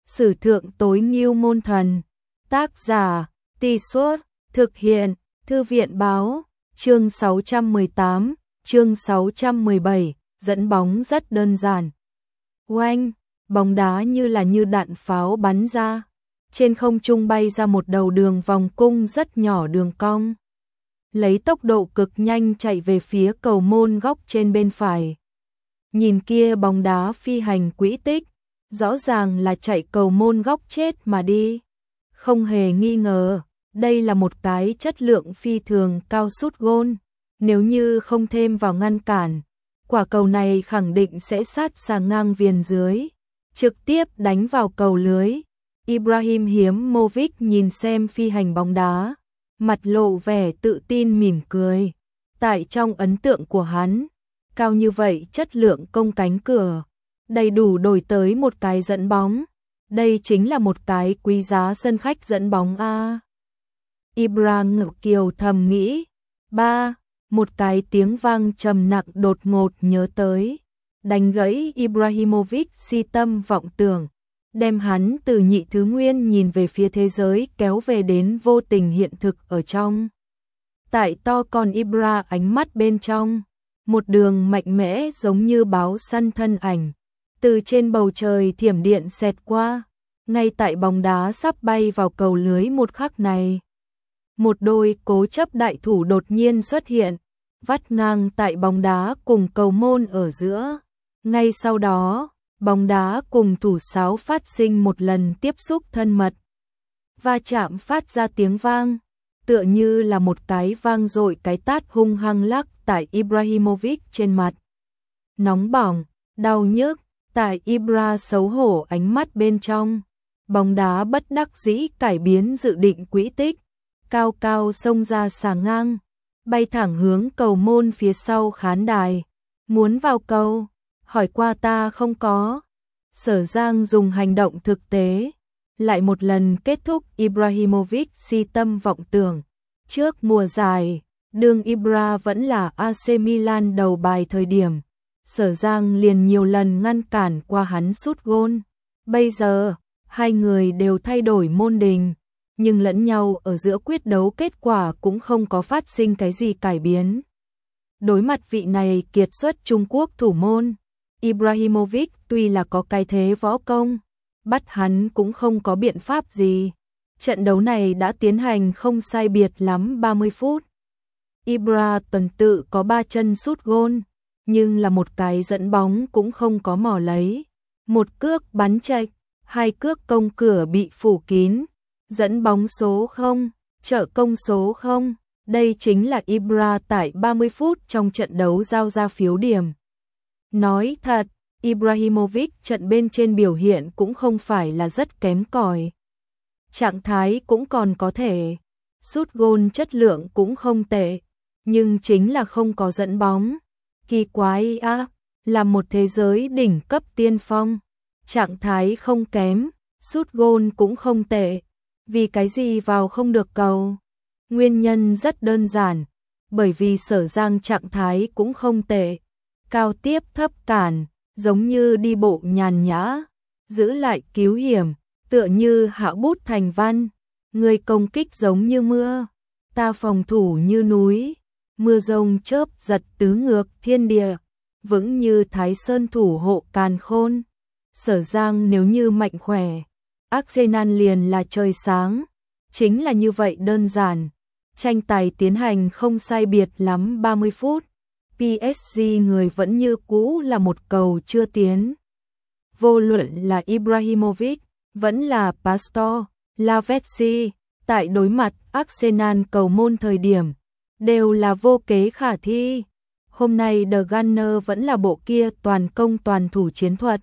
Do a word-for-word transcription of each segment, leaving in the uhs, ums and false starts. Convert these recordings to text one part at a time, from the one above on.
Sử thượng tối ngưu môn thần. Tác giả, Tì Suốt, thực hiện, Thư viện báo, chương sáu trăm mười tám, chương sáu trăm mười bảy, dẫn bóng rất đơn giản. Oanh, bóng đá như là như đạn pháo bắn ra. Trên không trung bay ra một đầu đường vòng cung rất nhỏ đường cong. Lấy tốc độ cực nhanh chạy về phía cầu môn góc trên bên phải. Nhìn kia bóng đá phi hành quỹ tích, rõ ràng là chạy cầu môn góc chết mà đi. Không hề nghi ngờ, đây là một cái chất lượng phi thường cao sút gôn. Nếu như không thêm vào ngăn cản, quả cầu này khẳng định sẽ sát sang ngang viền dưới, trực tiếp đánh vào cầu lưới. Ibrahim Hiimovic nhìn xem phi hành bóng đá, mặt lộ vẻ tự tin mỉm cười. Tại trong ấn tượng của hắn, cao như vậy chất lượng công cánh cửa, đầy đủ đổi tới một cái dẫn bóng. Đây chính là một cái quý giá sân khách dẫn bóng a. Ibrahim Kiều thầm nghĩ. Ba, một cái tiếng vang trầm nặng đột ngột nhớ tới, đánh gãy Ibrahimovic si tâm vọng tưởng, đem hắn từ nhị thứ nguyên nhìn về phía thế giới kéo về đến vô tình hiện thực ở trong. Tại to con Ibra ánh mắt bên trong, một đường mạnh mẽ giống như báo săn thân ảnh, từ trên bầu trời thiểm điện xẹt qua, ngay tại bóng đá sắp bay vào cầu lưới một khắc này. Một đôi cố chấp đại thủ đột nhiên xuất hiện, vắt ngang tại bóng đá cùng cầu môn ở giữa. Ngay sau đó, bóng đá cùng thủ sáo phát sinh một lần tiếp xúc thân mật. Va chạm phát ra tiếng vang, tựa như là một cái vang dội cái tát hung hăng lắc tại Ibrahimovic trên mặt. Nóng bỏng, đau nhức, tại Ibra xấu hổ ánh mắt bên trong, bóng đá bất đắc dĩ cải biến dự định quỹ tích, cao cao xông ra xà ngang, bay thẳng hướng cầu môn phía sau khán đài. Muốn vào cầu, hỏi qua ta không có. Sở Giang dùng hành động thực tế, lại một lần kết thúc Ibrahimovic si tâm vọng tưởng. Trước mùa giải, đương Ibra vẫn là a xê Milan đầu bài thời điểm, Sở Giang liền nhiều lần ngăn cản qua hắn sút gôn. Bây giờ, hai người đều thay đổi môn đình, nhưng lẫn nhau ở giữa quyết đấu kết quả cũng không có phát sinh cái gì cải biến. Đối mặt vị này kiệt xuất Trung Quốc thủ môn, Ibrahimovic tuy là có cái thế võ công, bắt hắn cũng không có biện pháp gì. Trận đấu này đã tiến hành không sai biệt lắm ba mươi phút. Ibra tuần tự có ba chân sút gôn, nhưng là một cái dẫn bóng cũng không có mò lấy. Một cước bắn chệch, hai cước công cửa bị phủ kín. Dẫn bóng số không, trợ công số không. Đây chính là Ibra tại ba mươi phút trong trận đấu giao ra phiếu điểm. Nói thật, Ibrahimovic trận bên trên biểu hiện cũng không phải là rất kém cỏi. Trạng thái cũng còn có thể, sút gôn chất lượng cũng không tệ, nhưng chính là không có dẫn bóng. Kỳ quái á, là một thế giới đỉnh cấp tiên phong, trạng thái không kém, sút gôn cũng không tệ. Vì cái gì vào không được cầu? Nguyên nhân rất đơn giản, bởi vì Sở Giang trạng thái cũng không tệ, cao tiếp thấp cản, giống như đi bộ nhàn nhã, giữ lại cứu hiểm, tựa như hạ bút thành văn. Người công kích giống như mưa, ta phòng thủ như núi, mưa rông chớp giật tứ ngược thiên địa, vững như Thái Sơn thủ hộ càn khôn. Sở Giang nếu như mạnh khỏe, Arsenal liền là trời sáng, chính là như vậy đơn giản. Tranh tài tiến hành không sai biệt lắm ba mươi phút, pê ét giê người vẫn như cũ là một cầu chưa tiến. Vô luận là Ibrahimovic, vẫn là Pastore, Lavezzi, tại đối mặt Arsenal cầu môn thời điểm, đều là vô kế khả thi. Hôm nay The Gunner vẫn là bộ kia toàn công toàn thủ chiến thuật.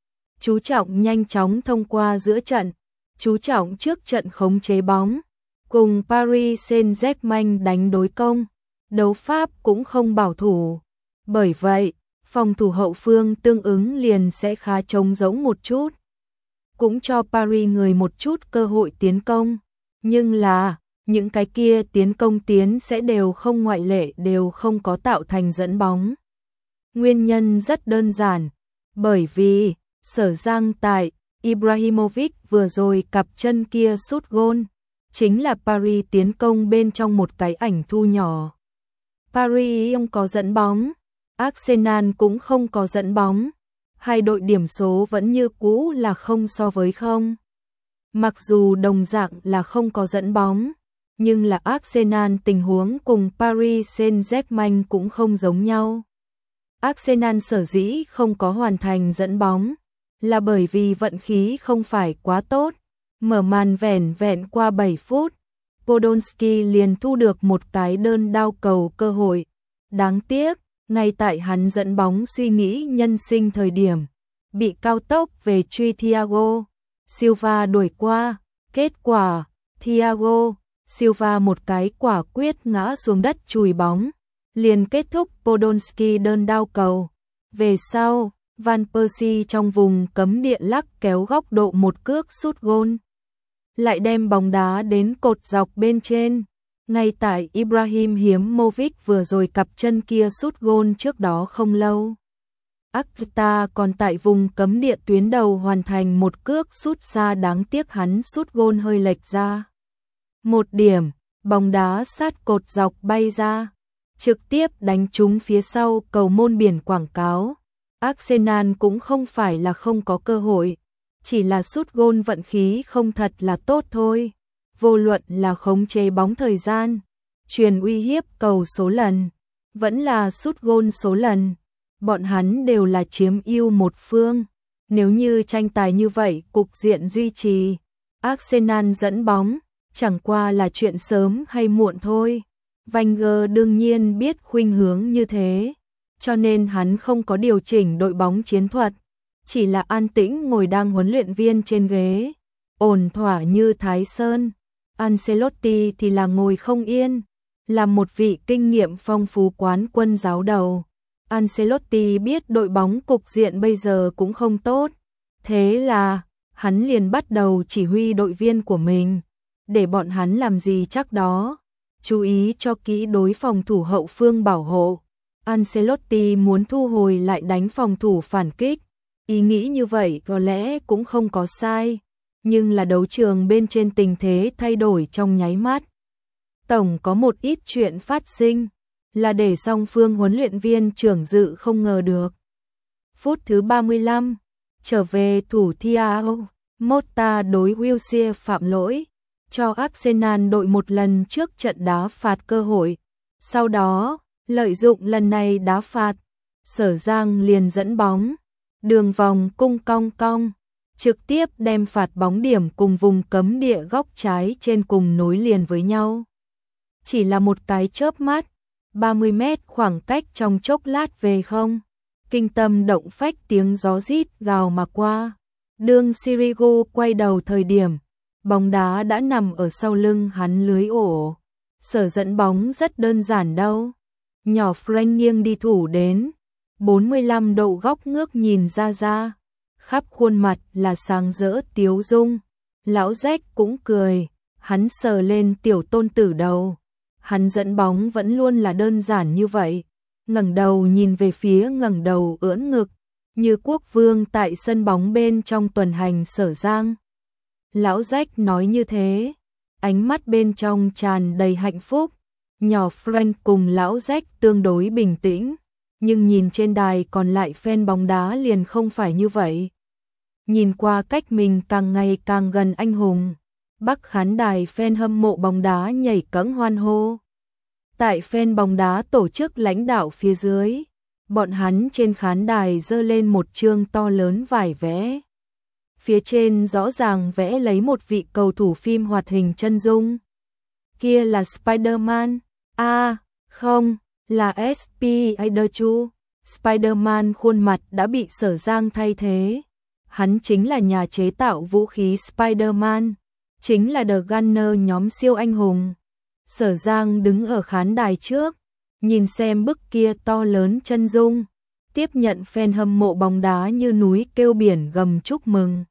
Chú trọng nhanh chóng thông qua giữa trận, chú trọng trước trận khống chế bóng, cùng Paris Saint-Germain đánh đối công, đấu pháp cũng không bảo thủ. Bởi vậy, phòng thủ hậu phương tương ứng liền sẽ khá trống rỗng một chút, cũng cho Paris người một chút cơ hội tiến công. Nhưng là, những cái kia tiến công tiến sẽ đều không ngoại lệ đều không có tạo thành dẫn bóng. Nguyên nhân rất đơn giản, bởi vì Sở Giang tại Ibrahimovic vừa rồi cặp chân kia sút gôn, chính là Paris tiến công bên trong một cái ảnh thu nhỏ. Paris không có dẫn bóng, Arsenal cũng không có dẫn bóng, hai đội điểm số vẫn như cũ là không so với không. Mặc dù đồng dạng là không có dẫn bóng, nhưng là Arsenal tình huống cùng Paris Saint-Germain cũng không giống nhau. Arsenal sở dĩ không có hoàn thành dẫn bóng, là bởi vì vận khí không phải quá tốt. Mở màn vẻn vẹn qua bảy phút, Podolski liền thu được một cái đơn đao cầu cơ hội. Đáng tiếc, ngay tại hắn dẫn bóng suy nghĩ nhân sinh thời điểm, bị cao tốc về truy Thiago Silva đuổi qua. Kết quả, Thiago Silva một cái quả quyết ngã xuống đất chùi bóng, liền kết thúc Podolski đơn đao cầu. Về sau, Van Persie trong vùng cấm địa lắc kéo góc độ một cước sút gôn, lại đem bóng đá đến cột dọc bên trên. Ngay tại Ibrahimovic vừa rồi cặp chân kia sút gôn trước đó không lâu, Akita còn tại vùng cấm địa tuyến đầu hoàn thành một cước sút xa, đáng tiếc hắn sút gôn hơi lệch ra một điểm, bóng đá sát cột dọc bay ra, trực tiếp đánh trúng phía sau cầu môn biển quảng cáo. Arsenal cũng không phải là không có cơ hội, chỉ là sút gôn vận khí không thật là tốt thôi. Vô luận là khống chế bóng thời gian, truyền uy hiếp cầu số lần, vẫn là sút gôn số lần, bọn hắn đều là chiếm ưu một phương. Nếu như tranh tài như vậy cục diện duy trì, Arsenal dẫn bóng, chẳng qua là chuyện sớm hay muộn thôi. Wenger đương nhiên biết khuynh hướng như thế, cho nên hắn không có điều chỉnh đội bóng chiến thuật, chỉ là an tĩnh ngồi đang huấn luyện viên trên ghế, ổn thỏa như Thái Sơn. Ancelotti thì là ngồi không yên, là một vị kinh nghiệm phong phú quán quân giáo đầu. Ancelotti biết đội bóng cục diện bây giờ cũng không tốt, thế là hắn liền bắt đầu chỉ huy đội viên của mình, để bọn hắn làm gì chắc đó, chú ý cho kỹ đối phòng thủ hậu phương bảo hộ. Ancelotti muốn thu hồi lại đánh phòng thủ phản kích, ý nghĩ như vậy có lẽ cũng không có sai, nhưng là đấu trường bên trên tình thế thay đổi trong nháy mắt. Tổng có một ít chuyện phát sinh, là để song phương huấn luyện viên trưởng dự không ngờ được. Phút thứ ba mươi lăm, trở về thủ Thiago Motta đối Wilshere phạm lỗi, cho Arsenal đội một lần trước trận đá phạt cơ hội. Sau đó, lợi dụng lần này đá phạt, Sở Giang liền dẫn bóng, đường vòng cung cong cong, trực tiếp đem phạt bóng điểm cùng vùng cấm địa góc trái trên cùng nối liền với nhau. Chỉ là một cái chớp mắt, ba mươi mét khoảng cách trong chốc lát về không. Kinh tâm động phách tiếng gió rít gào mà qua. Đương Sirigu quay đầu thời điểm, bóng đá đã nằm ở sau lưng hắn lưới ổ. Sở dẫn bóng rất đơn giản đâu. Nhỏ Frank nghiêng đi thủ đến, bốn mươi lăm độ góc ngước nhìn ra ra. Khắp khuôn mặt là sáng rỡ tiếu dung. Lão Jack cũng cười, hắn sờ lên tiểu tôn tử đầu. Hắn dẫn bóng vẫn luôn là đơn giản như vậy, ngẩng đầu nhìn về phía ngẩng đầu ưỡn ngực, như quốc vương tại sân bóng bên trong tuần hành Sở Giang. Lão Jack nói như thế, ánh mắt bên trong tràn đầy hạnh phúc. Nhỏ Frank cùng lão Jack tương đối bình tĩnh, nhưng nhìn trên đài còn lại fan bóng đá liền không phải như vậy. Nhìn qua cách mình càng ngày càng gần anh hùng, bắc khán đài fan hâm mộ bóng đá nhảy cẫng hoan hô. Tại fan bóng đá tổ chức lãnh đạo phía dưới, bọn hắn trên khán đài giơ lên một chương to lớn vải vẽ. Phía trên rõ ràng vẽ lấy một vị cầu thủ phim hoạt hình chân dung. Kia là Spider-Man. À, không, là Spider-Man. Spider-Man khuôn mặt đã bị Sở Giang thay thế. Hắn chính là nhà chế tạo vũ khí Spider-Man, chính là The Gunner nhóm siêu anh hùng. Sở Giang đứng ở khán đài trước, nhìn xem bức kia to lớn chân dung, tiếp nhận fan hâm mộ bóng đá như núi kêu biển gầm chúc mừng.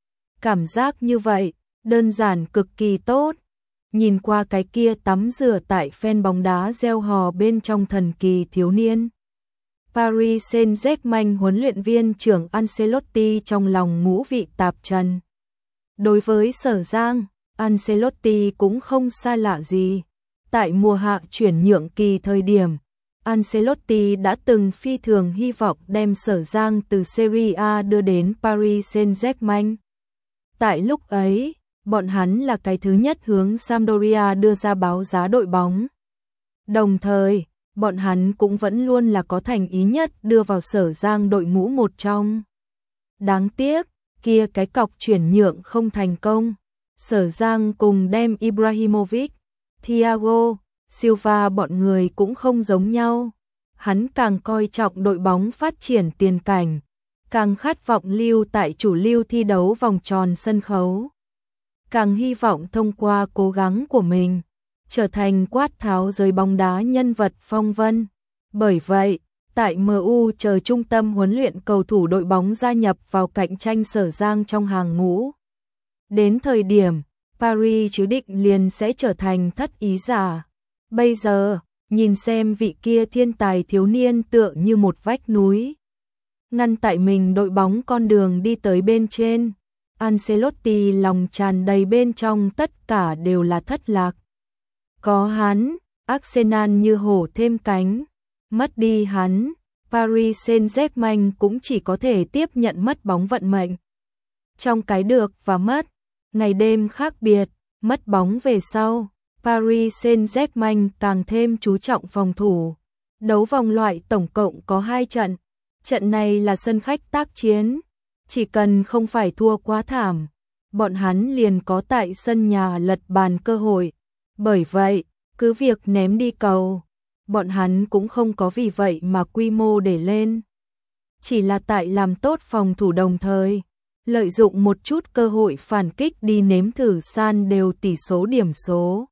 Cảm giác như vậy, đơn giản cực kỳ tốt. Nhìn qua cái kia tắm rửa tại fan bóng đá gieo hò bên trong thần kỳ thiếu niên. Paris Saint-Germain huấn luyện viên trưởng Ancelotti trong lòng ngũ vị tạp trần. Đối với Sở Giang, Ancelotti cũng không xa lạ gì. Tại mùa hạ chuyển nhượng kỳ thời điểm, Ancelotti đã từng phi thường hy vọng đem Sở Giang từ Serie A đưa đến Paris Saint-Germain. Tại lúc ấy, bọn hắn là cái thứ nhất hướng Sampdoria đưa ra báo giá đội bóng. Đồng thời, bọn hắn cũng vẫn luôn là có thành ý nhất đưa vào Sở Giang đội ngũ một trong. Đáng tiếc, kia cái cọc chuyển nhượng không thành công. Sở Giang cùng đem Ibrahimovic, Thiago Silva bọn người cũng không giống nhau. Hắn càng coi trọng đội bóng phát triển tiền cảnh, càng khát vọng lưu tại chủ lưu thi đấu vòng tròn sân khấu. Càng hy vọng thông qua cố gắng của mình, trở thành quát tháo giới bóng đá nhân vật phong vân. Bởi vậy, tại em u chờ trung tâm huấn luyện cầu thủ đội bóng gia nhập vào cạnh tranh Sở Giang trong hàng ngũ. Đến thời điểm, Paris chứ định liền sẽ trở thành thất ý giả. Bây giờ, nhìn xem vị kia thiên tài thiếu niên tựa như một vách núi, ngăn tại mình đội bóng con đường đi tới bên trên. Ancelotti lòng tràn đầy bên trong tất cả đều là thất lạc. Có hắn, Arsenal như hổ thêm cánh. Mất đi hắn, Paris Saint-Germain cũng chỉ có thể tiếp nhận mất bóng vận mệnh. Trong cái được và mất, ngày đêm khác biệt, mất bóng về sau, Paris Saint-Germain càng thêm chú trọng phòng thủ. Đấu vòng loại tổng cộng có hai trận. Trận này là sân khách tác chiến. Chỉ cần không phải thua quá thảm, bọn hắn liền có tại sân nhà lật bàn cơ hội. Bởi vậy, cứ việc ném đi cầu, bọn hắn cũng không có vì vậy mà quy mô để lên. Chỉ là tại làm tốt phòng thủ đồng thời, lợi dụng một chút cơ hội phản kích đi nếm thử san đều tỷ số điểm số.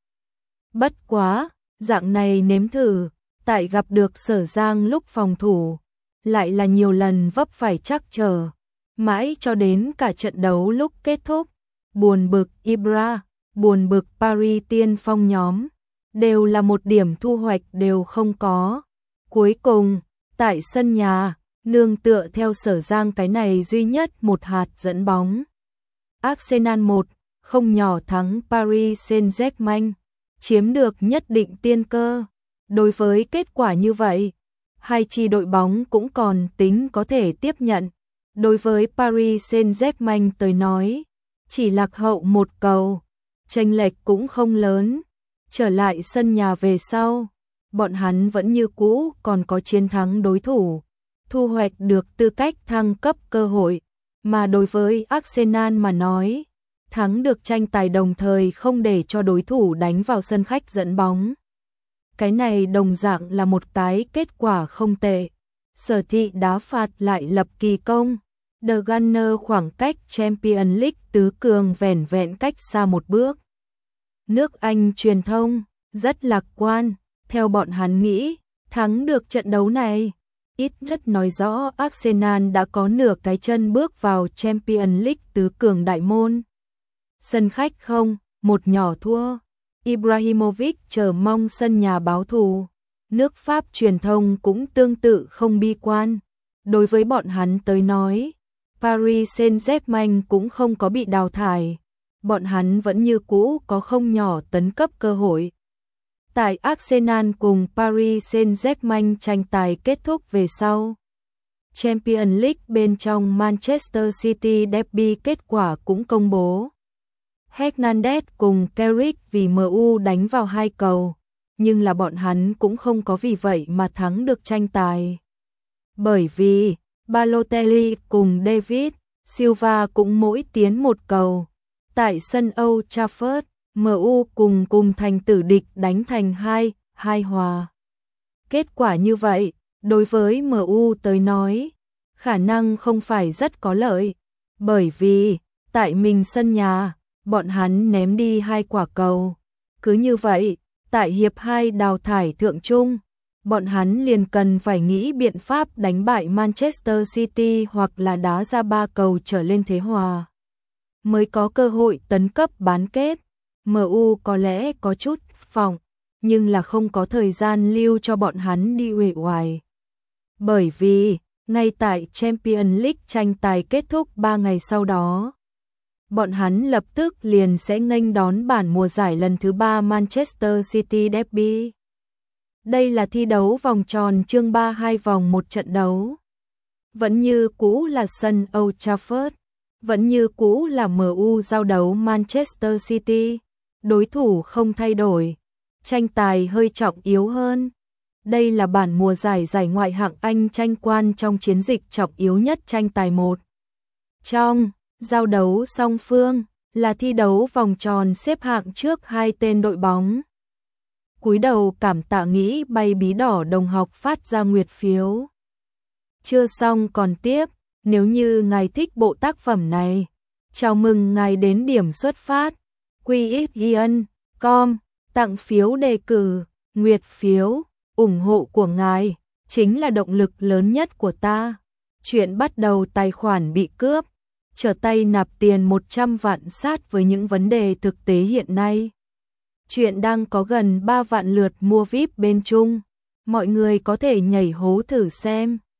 Bất quá, dạng này nếm thử, tại gặp được Sở Giang lúc phòng thủ, lại là nhiều lần vấp phải trắc trở. Mãi cho đến cả trận đấu lúc kết thúc, buồn bực Ibra, buồn bực Paris tiên phong nhóm, đều là một điểm thu hoạch đều không có. Cuối cùng, tại sân nhà, nương tựa theo Sở Giang cái này duy nhất một hạt dẫn bóng. Arsenal một không nhỏ thắng Paris Saint-Germain, chiếm được nhất định tiên cơ. Đối với kết quả như vậy, hai chi đội bóng cũng còn tính có thể tiếp nhận. Đối với Paris Saint-Germain tới nói, chỉ lạc hậu một cầu, chênh lệch cũng không lớn. Trở lại sân nhà về sau, bọn hắn vẫn như cũ còn có chiến thắng đối thủ, thu hoạch được tư cách thăng cấp cơ hội. Mà đối với Arsenal mà nói, thắng được tranh tài đồng thời không để cho đối thủ đánh vào sân khách dẫn bóng. Cái này đồng dạng là một cái kết quả không tệ. Sở Thị đá phạt lại lập kỳ công. The Gunners khoảng cách Champions League tứ cường vẻn vẹn cách xa một bước. Nước Anh truyền thông rất lạc quan, theo bọn hắn nghĩ, thắng được trận đấu này, ít nhất nói rõ Arsenal đã có nửa cái chân bước vào Champions League tứ cường đại môn. Sân khách không, một nhỏ thua. Ibrahimovic chờ mong sân nhà báo thù. Nước Pháp truyền thông cũng tương tự không bi quan. Đối với bọn hắn tới nói, Paris Saint-Germain cũng không có bị đào thải. Bọn hắn vẫn như cũ có không nhỏ tấn cấp cơ hội. Tại Arsenal cùng Paris Saint-Germain tranh tài kết thúc về sau, Champions League bên trong Manchester City derby kết quả cũng công bố. Hernandez cùng Carrick vì em u đánh vào hai cầu, nhưng là bọn hắn cũng không có vì vậy mà thắng được tranh tài. Bởi vì Balotelli cùng David Silva cũng mỗi tiến một cầu. Tại sân Old Trafford, em u cùng cùng thành tử địch đánh thành hai, hai hòa. Kết quả như vậy, đối với em u tới nói, khả năng không phải rất có lợi. Bởi vì, tại mình sân nhà, bọn hắn ném đi hai quả cầu. Cứ như vậy, tại hiệp hai đào thải thượng trung, bọn hắn liền cần phải nghĩ biện pháp đánh bại Manchester City hoặc là đá ra ba cầu trở lên thế hòa, mới có cơ hội tấn cấp bán kết. em u có lẽ có chút phòng, nhưng là không có thời gian lưu cho bọn hắn đi uể oải. Bởi vì, ngay tại Champions League tranh tài kết thúc ba ngày sau đó, bọn hắn lập tức liền sẽ nghênh đón bản mùa giải lần thứ ba Manchester City Derby. Đây là thi đấu vòng tròn chương ba hai vòng một trận đấu. Vẫn như cũ là sân Old Trafford, vẫn như cũ là em u giao đấu Manchester City, đối thủ không thay đổi, tranh tài hơi trọng yếu hơn. Đây là bản mùa giải giải ngoại hạng Anh tranh quan trong chiến dịch trọng yếu nhất tranh tài một. Trong giao đấu song phương là thi đấu vòng tròn xếp hạng trước hai tên đội bóng. Cúi đầu cảm tạ nghĩ bay bí đỏ đồng học phát ra nguyệt phiếu. Chưa xong còn tiếp, nếu như ngài thích bộ tác phẩm này, chào mừng ngài đến điểm xuất phát quy x ian chấm com tặng phiếu đề cử, nguyệt phiếu, ủng hộ của ngài chính là động lực lớn nhất của ta. Chuyện bắt đầu tài khoản bị cướp, trở tay nạp tiền một trăm vạn sát với những vấn đề thực tế hiện nay. Chuyện đang có gần ba vạn lượt mua vi ai pi bên Trung, mọi người có thể nhảy hố thử xem.